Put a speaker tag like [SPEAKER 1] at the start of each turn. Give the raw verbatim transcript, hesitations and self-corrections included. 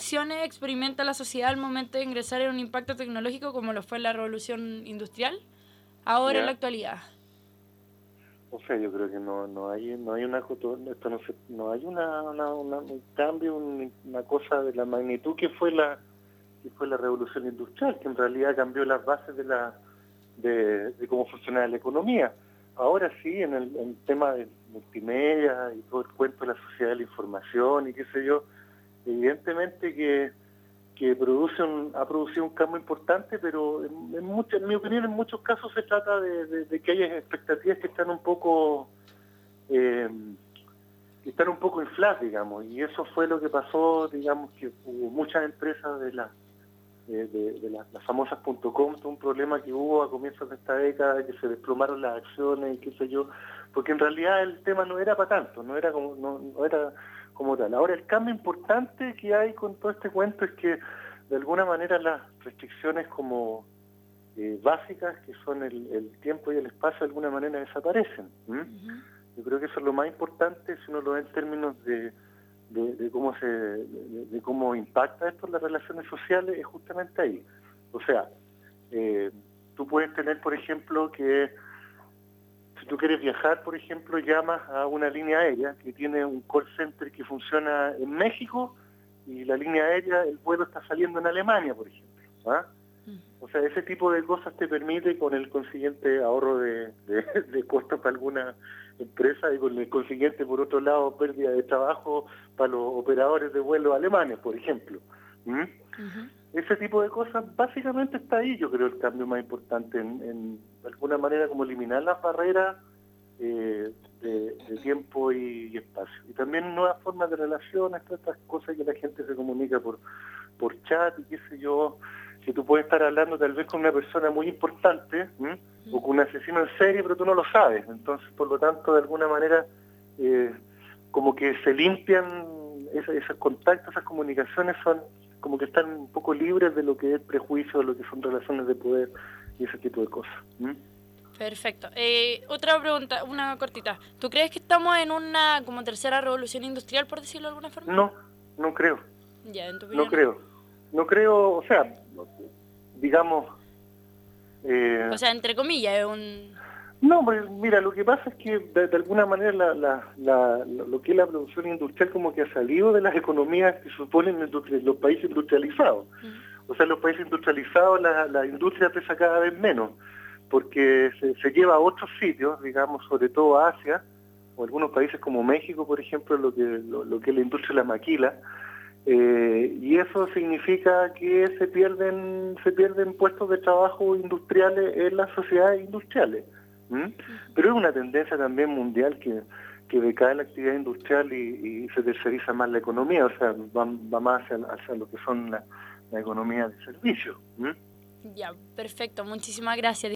[SPEAKER 1] reacciones experimenta la sociedad al momento de ingresar en un impacto tecnológico como lo fue la revolución industrial, ahora en la
[SPEAKER 2] ¿Ya?
[SPEAKER 1] actualidad?
[SPEAKER 2] O sea, yo creo que no no hay no hay una coto- esto no se- no hay una, una, una- un cambio, un- una cosa de la magnitud que fue la que fue la revolución industrial, que en realidad cambió las bases de la de, de cómo funcionaba la economía. Ahora sí, en el, en el tema de multimedia y todo el cuento de la sociedad de la información y qué sé yo, evidentemente que que produce un, ha producido un cambio importante, pero en, en, mucho, en mi opinión en muchos casos se trata de, de, de que hay expectativas que están un poco eh, que están un poco infladas, digamos, y eso fue lo que pasó, digamos, que hubo muchas empresas de las de, de, de las, las famosas punto com, un problema que hubo a comienzos de esta década, que se desplomaron las acciones y qué sé yo, porque en realidad el tema no era para tanto, no era como no, no era como tal. Ahora, el cambio importante que hay con todo este cuento es que de alguna manera las restricciones como eh, básicas, que son el, el tiempo y el espacio, de alguna manera desaparecen. ¿Mm?
[SPEAKER 1] Uh-huh.
[SPEAKER 2] Yo creo que eso es lo más importante si uno lo ve en términos de De, de cómo se de, de cómo impacta esto en las relaciones sociales, es justamente ahí. O sea, eh, tú puedes tener, por ejemplo, que si tú quieres viajar, por ejemplo, llamas a una línea aérea que tiene un call center que funciona en México y la línea aérea, el vuelo está saliendo en Alemania, por ejemplo. ¿Ah? O sea, ese tipo de cosas te permite, con el consiguiente ahorro de, de, de costos para alguna empresa y con el consiguiente, por otro lado, pérdida de trabajo para los operadores de vuelos alemanes, por ejemplo. ¿Mm?
[SPEAKER 1] Uh-huh.
[SPEAKER 2] Ese tipo de cosas básicamente está ahí, yo creo, el cambio más importante, en, en de alguna manera como eliminar las barreras eh, de, de tiempo y, y espacio. Y también nuevas formas de relaciones, todas estas cosas que la gente se comunica por, por chat y qué sé yo, que tú puedes estar hablando tal vez con una persona muy importante, ¿m? o con un asesino en serie, pero tú no lo sabes. Entonces, por lo tanto, de alguna manera, eh, como que se limpian esos, esos contactos, esas comunicaciones son como que están un poco libres de lo que es prejuicio, de lo que son relaciones de poder y ese tipo de cosas. ¿M?
[SPEAKER 1] Perfecto. Eh, otra pregunta, una cortita. ¿Tú crees que estamos en una como tercera revolución industrial, por decirlo de alguna forma?
[SPEAKER 2] No, no creo.
[SPEAKER 1] Ya, en tu
[SPEAKER 2] No
[SPEAKER 1] opinión no.
[SPEAKER 2] creo. No creo, o sea, digamos... Eh,
[SPEAKER 1] O sea, entre comillas, es un...
[SPEAKER 2] No, pues mira, lo que pasa es que de, de alguna manera la, la, la, lo que es la producción industrial como que ha salido de las economías que suponen los países industrializados. Uh-huh. O sea, los países industrializados la, la industria pesa cada vez menos, porque se, se lleva a otros sitios, digamos, sobre todo a Asia, o algunos países como México, por ejemplo, lo que, lo, lo que es la industria de la maquila, eh, y eso significa que se pierden, se pierden puestos de trabajo industriales en las sociedades industriales. ¿Mm? Pero es una tendencia también mundial que, que decae la actividad industrial y, y se terceriza más la economía, o sea, va, va más hacia, hacia lo que son la, la economía de servicios. ¿Mm?
[SPEAKER 1] Ya, perfecto, muchísimas gracias.